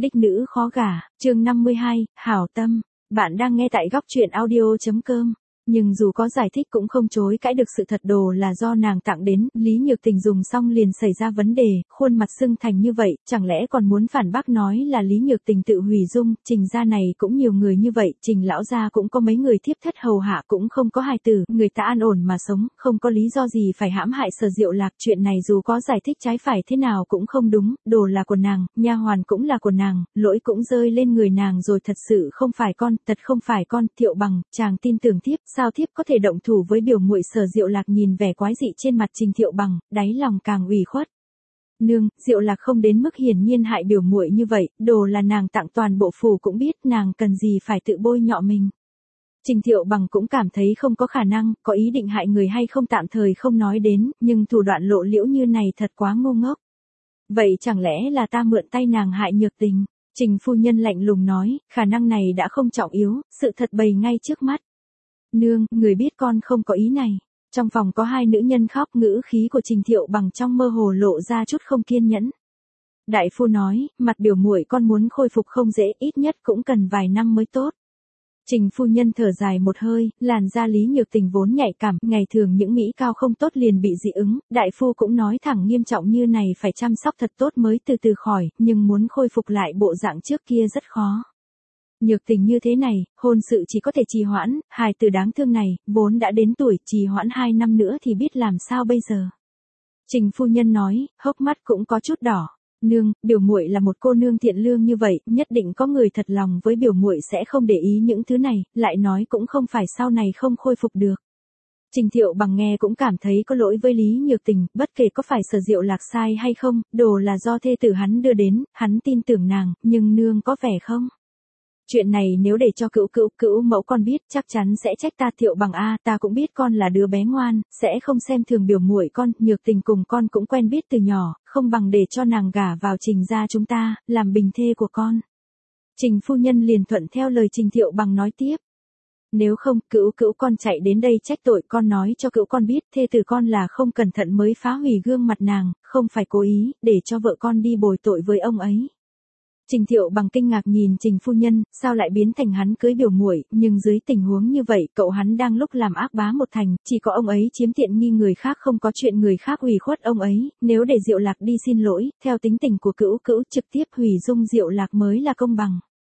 Đích nữ khó gả, chương 52, hảo tâm. Bạn đang nghe tại góc truyện audio.com. Nhưng dù có giải thích cũng không chối cãi được sự thật đồ là do nàng tặng đến, Lý Nhược Tình dùng xong liền xảy ra vấn đề, khuôn mặt sưng thành như vậy, chẳng lẽ còn muốn phản bác nói là Lý Nhược Tình tự hủy dung, Trình gia này cũng nhiều người như vậy, Trình lão gia cũng có mấy người thiếp thất hầu hạ cũng không có hài tử, người ta an ổn mà sống, không có lý do gì phải hãm hại Sở Diệu Lạc, chuyện này dù có giải thích trái phải thế nào cũng không đúng, đồ là của nàng, nha hoàn cũng là của nàng, lỗi cũng rơi lên người nàng rồi, thật sự không phải con, thật không phải con, Thiệu Bằng, chàng tin tưởng thiếp, sao thiếp có thể động thủ với biểu muội? Sở Diệu Lạc nhìn vẻ quái dị trên mặt Trình Thiệu Bằng, đáy lòng càng ủy khuất. Nương, Diệu Lạc không đến mức hiển nhiên hại biểu muội như vậy, đồ là nàng tặng, toàn bộ phủ cũng biết, nàng cần gì phải tự bôi nhọ mình. Trình Thiệu Bằng cũng cảm thấy không có khả năng, có ý định hại người hay không tạm thời không nói đến, nhưng thủ đoạn lộ liễu như này thật quá ngu ngốc. Vậy chẳng lẽ là ta mượn tay nàng hại Nhược Tình? Trình phu nhân lạnh lùng nói, khả năng này đã không trọng yếu, sự thật bày ngay trước mắt. Nương, người biết con không có ý này. Trong phòng có hai nữ nhân khóc, ngữ khí của Trình Thiệu Bằng trong mơ hồ lộ ra chút không kiên nhẫn. Đại phu nói, mặt biểu muội con muốn khôi phục không dễ, ít nhất cũng cần vài năm mới tốt. Trình phu nhân thở dài một hơi, làn da Lý Nhược Tình vốn nhạy cảm, ngày thường những mỹ cao không tốt liền bị dị ứng, đại phu cũng nói thẳng nghiêm trọng như này phải chăm sóc thật tốt mới từ từ khỏi, nhưng muốn khôi phục lại bộ dạng trước kia rất khó. Nhược Tình như thế này, hôn sự chỉ có thể trì hoãn, hài tử đáng thương này, vốn đã đến tuổi, trì hoãn 2 năm nữa thì biết làm sao bây giờ. Trình phu nhân nói, hốc mắt cũng có chút đỏ. Nương, biểu muội là một cô nương thiện lương như vậy, nhất định có người thật lòng với biểu muội sẽ không để ý những thứ này, lại nói cũng không phải sau này không khôi phục được. Trình Thiệu Bằng nghe cũng cảm thấy có lỗi với Lý Nhược Tình, bất kể có phải Sở Diệu Lạc sai hay không, đồ là do thê tử hắn đưa đến, hắn tin tưởng nàng, nhưng nương có vẻ không. Chuyện này nếu để cho cữu mẫu con biết chắc chắn sẽ trách ta. Thiệu Bằng a, ta cũng biết con là đứa bé ngoan, sẽ không xem thường biểu muội con, Nhược Tình cùng con cũng quen biết từ nhỏ, không bằng để cho nàng gả vào Trình gia chúng ta, làm bình thê của con. Trình phu nhân liền thuận theo lời Trình Thiệu Bằng nói tiếp. Nếu không, cữu con chạy đến đây trách tội, con nói cho cữu con biết, thê tử con là không cẩn thận mới phá hủy gương mặt nàng, không phải cố ý, để cho vợ con đi bồi tội với ông ấy. Trình Thiệu Bằng kinh ngạc nhìn Trình phu nhân, sao lại biến thành hắn cưới biểu muội, nhưng dưới tình huống như vậy, cậu hắn đang lúc làm ác bá một thành, chỉ có ông ấy chiếm tiện nghi người khác, không có chuyện người khác ủy khuất ông ấy, nếu để Diệu Lạc đi xin lỗi, theo tính tình của cữu trực tiếp hủy dung Diệu Lạc mới là công bằng.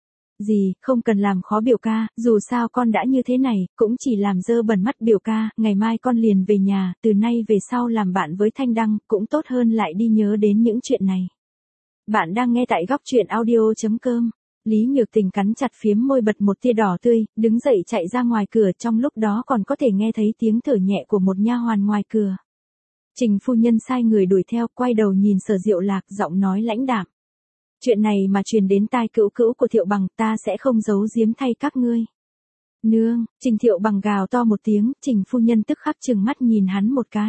Gì, không cần làm khó biểu ca, dù sao con đã như thế này, cũng chỉ làm dơ bẩn mắt biểu ca, ngày mai con liền về nhà, từ nay về sau làm bạn với Thanh Đăng, cũng tốt hơn lại đi nhớ đến những chuyện này. Bạn đang nghe tại góc truyện audio.com. Lý Nhược Tình cắn chặt phiếm môi, bật một tia đỏ tươi, đứng dậy chạy ra ngoài cửa, trong lúc đó còn có thể nghe thấy tiếng thở nhẹ của một nha hoàn ngoài cửa. Trình phu nhân sai người đuổi theo, quay đầu nhìn Sở Diệu Lạc, giọng nói lãnh đạm. Chuyện này mà truyền đến tai cữu của Thiệu Bằng, ta sẽ không giấu giếm thay các ngươi. Nương, Trình Thiệu Bằng gào to một tiếng, Trình phu nhân tức khắc trừng mắt nhìn hắn một cái.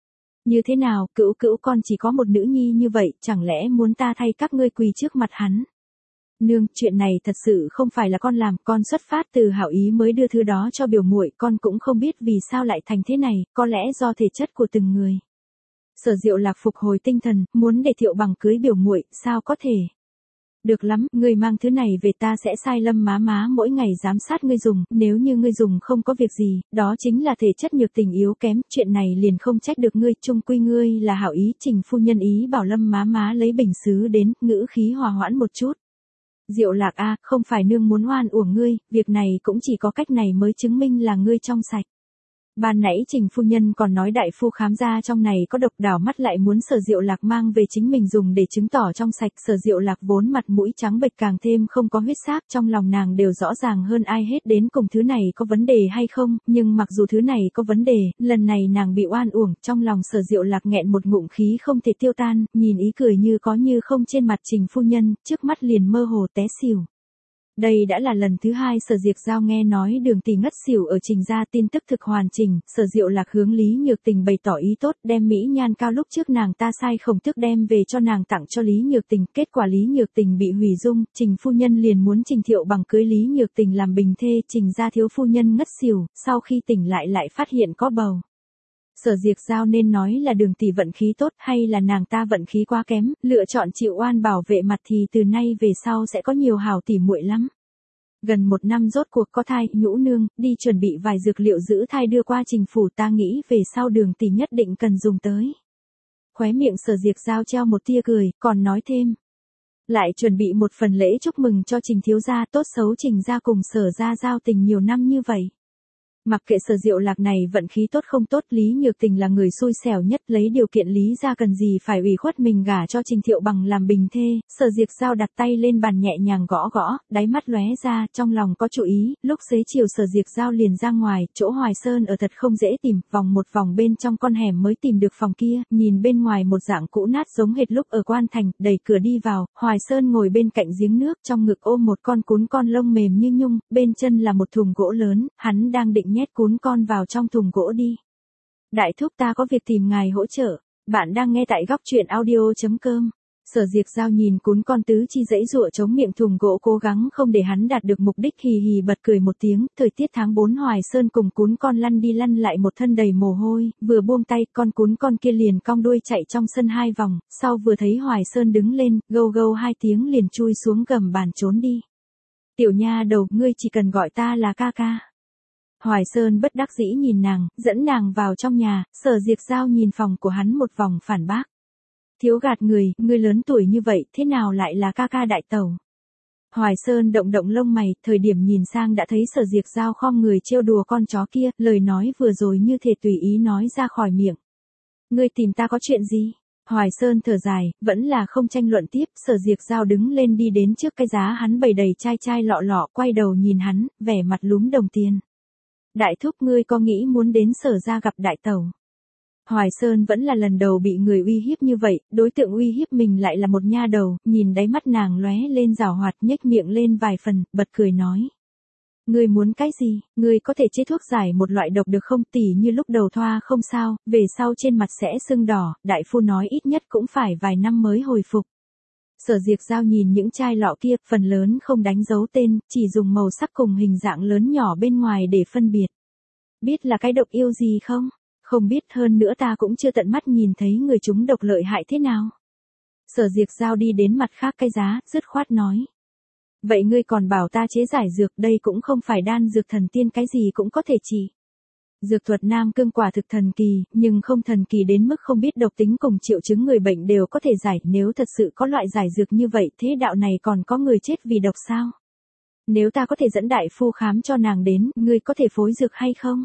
Như thế nào, cữu con chỉ có một nữ nhi như vậy, chẳng lẽ muốn ta thay các ngươi quỳ trước mặt hắn? Nương, chuyện này thật sự không phải là con làm, con xuất phát từ hảo ý mới đưa thứ đó cho biểu muội, con cũng không biết vì sao lại thành thế này, có lẽ do thể chất của từng người. Sở Diệu Lạc phục hồi tinh thần, muốn để Thiệu Bằng cưới biểu muội, sao có thể? Được lắm, ngươi mang thứ này về, ta sẽ sai Lâm má mỗi ngày giám sát ngươi dùng, nếu như ngươi dùng không có việc gì, đó chính là thể chất Nhược Tình yếu kém, chuyện này liền không trách được ngươi, chung quy ngươi là hảo ý. Trình phu nhân ý bảo Lâm má lấy bình sứ đến, ngữ khí hòa hoãn một chút. Diệu Lạc a, không phải nương muốn oan uổng ngươi, việc này cũng chỉ có cách này mới chứng minh là ngươi trong sạch. Ban nãy Trình phu nhân còn nói đại phu khám ra trong này có độc, đảo mắt lại muốn Sở Diệu Lạc mang về chính mình dùng để chứng tỏ trong sạch. Sở Diệu Lạc vốn mặt mũi trắng bệch càng thêm không có huyết sắc, trong lòng nàng đều rõ ràng hơn ai hết đến cùng thứ này có vấn đề hay không, nhưng mặc dù thứ này có vấn đề, lần này nàng bị oan uổng, trong lòng Sở Diệu Lạc nghẹn một ngụm khí không thể tiêu tan, nhìn ý cười như có như không trên mặt Trình phu nhân, trước mắt liền mơ hồ té xỉu. Đây đã là lần thứ hai Sở Diệt Giao nghe nói Đường Tỷ ngất xỉu ở Trình gia, tin tức thực hoàn chỉnh, Sở Diệu Lạc hướng Lý Nhược Tình bày tỏ ý tốt, đem mỹ nhan cao lúc trước nàng ta sai khổng tước đem về cho nàng tặng cho Lý Nhược Tình, kết quả Lý Nhược Tình bị hủy dung, Trình phu nhân liền muốn Trình Thiệu Bằng cưới Lý Nhược Tình làm bình thê, Trình gia thiếu phu nhân ngất xỉu, sau khi tỉnh lại phát hiện có bầu. Sở Diệc Giao nên nói là Đường tỷ vận khí tốt hay là nàng ta vận khí quá kém, lựa chọn chịu oan bảo vệ mặt thì từ nay về sau sẽ có nhiều hảo tỷ muội lắm. Gần 1 năm rốt cuộc có thai, Nhũ nương, đi chuẩn bị vài dược liệu giữ thai đưa qua Trình phủ, ta nghĩ về sau Đường tỷ nhất định cần dùng tới. Khóe miệng Sở Diệc Giao treo một tia cười, còn nói thêm. Lại chuẩn bị một phần lễ chúc mừng cho Trình thiếu gia, tốt xấu Trình gia cùng Sở gia giao tình nhiều năm như vậy. Mặc kệ Sở Diệu Lạc này vận khí tốt không tốt, Lý Nhược Tình là người xui xẻo nhất, lấy điều kiện Lý gia cần gì phải ủy khuất mình gả cho Trình Thiệu Bằng làm bình thê. Sở Diệc Giao đặt tay lên bàn nhẹ nhàng gõ gõ, đáy mắt lóe ra, trong lòng có chủ ý. Lúc xế chiều Sở Diệc Giao liền ra ngoài, chỗ Hoài Sơn ở thật không dễ tìm, vòng một vòng bên trong con hẻm mới tìm được phòng kia, nhìn bên ngoài một dạng cũ nát giống hệt lúc ở Quan Thành, đẩy cửa đi vào, Hoài Sơn ngồi bên cạnh giếng nước, trong ngực ôm một con cún con lông mềm như nhung, bên chân là một thùng gỗ lớn, hắn đang định nhét cún con vào trong thùng gỗ đi. Đại thúc, ta có việc tìm ngài hỗ trợ. Bạn đang nghe tại góc truyện audio.com. Sở Diệc Giao nhìn cún con tứ chi giãy giụa chống miệng thùng gỗ, cố gắng không để hắn đạt được mục đích, hì hì bật cười một tiếng. Thời tiết tháng 4, Hoài Sơn cùng cún con lăn đi lăn lại một thân đầy mồ hôi, vừa buông tay, con cún con kia liền cong đuôi chạy trong sân 2 vòng, sau vừa thấy Hoài Sơn đứng lên, gâu gâu 2 tiếng liền chui xuống gầm bàn trốn đi. Tiểu nha đầu, ngươi chỉ cần gọi ta là ca ca. Hoài Sơn bất đắc dĩ nhìn nàng, dẫn nàng vào trong nhà. Sở Diệc Giao nhìn phòng của hắn một vòng phản bác. Thiếu gạt người, ngươi lớn tuổi như vậy, thế nào lại là ca ca đại tẩu? Hoài Sơn động động lông mày, thời điểm nhìn sang đã thấy Sở Diệc Giao khom người trêu đùa con chó kia, lời nói vừa rồi như thể tùy ý nói ra khỏi miệng. Ngươi tìm ta có chuyện gì? Hoài Sơn thở dài, vẫn là không tranh luận tiếp. Sở Diệc Giao đứng lên đi đến trước cái giá hắn bày đầy chai chai lọ lọ, quay đầu nhìn hắn, vẻ mặt lúm đồng tiền. Đại thúc, ngươi có nghĩ muốn đến Sở gia gặp đại tẩu? Hoài Sơn vẫn là lần đầu bị người uy hiếp như vậy, đối tượng uy hiếp mình lại là một nha đầu, nhìn đáy mắt nàng lóe lên giảo hoạt, nhếch miệng lên vài phần, bật cười nói. Ngươi muốn cái gì? Ngươi có thể chế thuốc giải một loại độc được không? Tỉ như lúc đầu thoa không sao, về sau trên mặt sẽ sưng đỏ, đại phu nói ít nhất cũng phải vài năm mới hồi phục. Sở Diệc Giao nhìn những chai lọ kia, phần lớn không đánh dấu tên, chỉ dùng màu sắc cùng hình dạng lớn nhỏ bên ngoài để phân biệt. Biết là cái độc yêu gì không? Không biết, hơn nữa ta cũng chưa tận mắt nhìn thấy người chúng độc lợi hại thế nào. Sở Diệc Giao đi đến mặt khác cái giá, dứt khoát nói. Vậy ngươi còn bảo ta chế giải dược, đây cũng không phải đan dược thần tiên cái gì cũng có thể trị. Dược thuật Nam Cương quả thực thần kỳ, nhưng không thần kỳ đến mức không biết độc tính cùng triệu chứng người bệnh đều có thể giải. Nếu thật sự có loại giải dược như vậy, thế đạo này còn có người chết vì độc sao? Nếu ta có thể dẫn đại phu khám cho nàng đến, ngươi có thể phối dược hay không?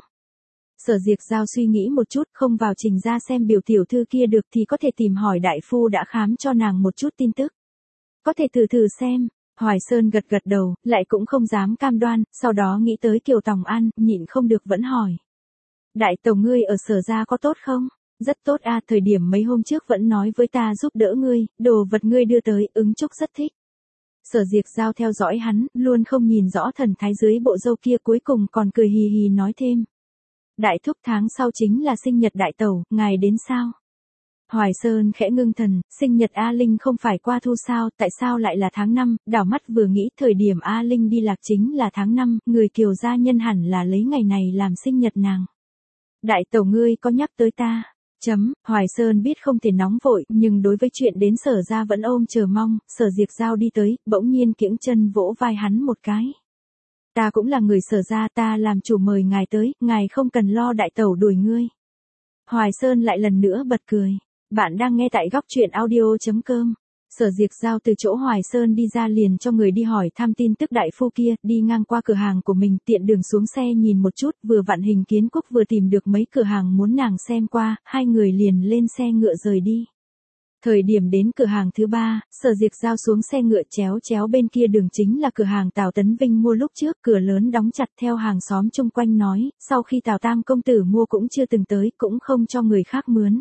Sở Diệc Giao suy nghĩ một chút, không vào Trình ra xem biểu tiểu thư kia được thì có thể tìm hỏi đại phu đã khám cho nàng một chút tin tức. Có thể thử xem. Hoài Sơn gật gật đầu, lại cũng không dám cam đoan, sau đó nghĩ tới Kiều Tòng An, nhịn không được vẫn hỏi. Đại tẩu, ngươi ở Sở gia có tốt không? Rất tốt a, thời điểm mấy hôm trước vẫn nói với ta giúp đỡ ngươi, đồ vật ngươi đưa tới, ứng Trúc rất thích. Sở Diệc Giao theo dõi hắn, luôn không nhìn rõ thần thái dưới bộ râu kia, cuối cùng còn cười hì hì nói thêm. Đại thúc, tháng sau chính là sinh nhật đại tẩu, ngài đến sao? Hoài Sơn khẽ ngưng thần, sinh nhật A Linh không phải qua thu sao, tại sao lại là tháng 5, đảo mắt vừa nghĩ thời điểm A Linh đi lạc chính là tháng 5, người Kiều gia nhân hẳn là lấy ngày này làm sinh nhật nàng. Đại tẩu, ngươi có nhắc tới ta? Hoài Sơn biết không thể nóng vội, nhưng đối với chuyện đến Sở gia vẫn ôm chờ mong. Sở Diệc Giao đi tới, bỗng nhiên kiễng chân vỗ vai hắn một cái. Ta cũng là người Sở gia, ta làm chủ mời ngài tới, ngài không cần lo đại tẩu đuổi ngươi. Hoài Sơn lại lần nữa bật cười. Bạn đang nghe tại góc truyện audio.com. Sở Diệc Giao từ chỗ Hoài Sơn đi ra liền cho người đi hỏi thăm tin tức đại phu kia, đi ngang qua cửa hàng của mình, tiện đường xuống xe nhìn một chút, vừa vặn Hình Kiến Quốc vừa tìm được mấy cửa hàng muốn nàng xem qua, hai người liền lên xe ngựa rời đi. Thời điểm đến cửa hàng thứ 3, Sở Diệc Giao xuống xe ngựa, chéo bên kia đường chính là cửa hàng Tào Tấn Vinh mua lúc trước, cửa lớn đóng chặt, theo hàng xóm chung quanh nói, sau khi Tào Tam công tử mua cũng chưa từng tới, cũng không cho người khác mướn.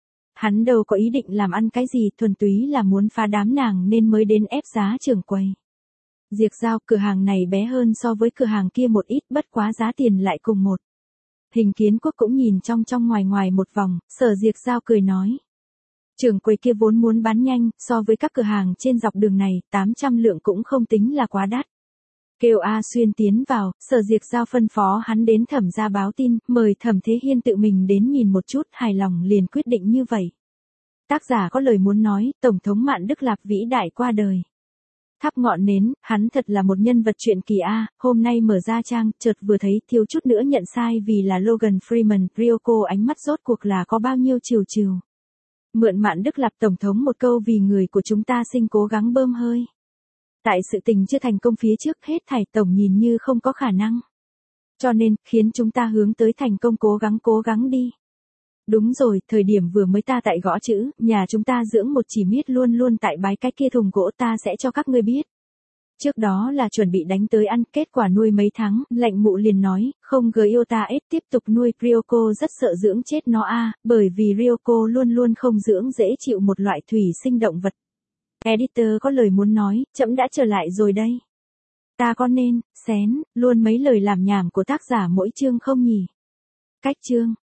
Hắn đâu có ý định làm ăn cái gì, thuần túy là muốn phá đám nàng nên mới đến ép giá trưởng quầy. Diệc Giao, cửa hàng này bé hơn so với cửa hàng kia một ít, bất quá giá tiền lại cùng một. Hình Kiến Quốc cũng nhìn trong ngoài một vòng, Sở Diệc Giao cười nói. Trưởng quầy kia vốn muốn bán nhanh, so với các cửa hàng trên dọc đường này, 800 lượng cũng không tính là quá đắt. Kêu A Xuyên tiến vào, Sở Diệc Giao phân phó hắn đến Thẩm gia báo tin, mời Thẩm Thế Hiên tự mình đến nhìn một chút, hài lòng liền quyết định như vậy. Tác giả có lời muốn nói, Tổng thống Mạn Đức Lạp vĩ đại qua đời. Thắp ngọn nến, hắn thật là một nhân vật truyện kỳ A, hôm nay mở ra trang, chợt vừa thấy, thiếu chút nữa nhận sai vì là Logan Freeman, Ryoko ánh mắt rốt cuộc là có bao nhiêu chiều chiều. Mượn Mạn Đức Lạp Tổng thống một câu vì người của chúng ta sinh cố gắng bơm hơi. Tại sự tình chưa thành công phía trước hết thảy Tổng nhìn như không có khả năng. Cho nên, khiến chúng ta hướng tới thành công cố gắng đi. Đúng rồi, thời điểm vừa mới ta tại gõ chữ, nhà chúng ta dưỡng một chỉ miết luôn luôn tại bái cái kia thùng gỗ ta sẽ cho các ngươi biết. Trước đó là chuẩn bị đánh tới ăn, kết quả nuôi mấy tháng, lệnh mụ liền nói, không gờ yêu ta ép tiếp tục nuôi, Ryoko rất sợ dưỡng chết nó a, bởi vì Ryoko luôn luôn không dưỡng dễ chịu một loại thủy sinh động vật. Editor có lời muốn nói, trẫm đã trở lại rồi đây. Ta có nên, xén, luôn mấy lời làm nhảm của tác giả mỗi chương không nhỉ? Cách chương.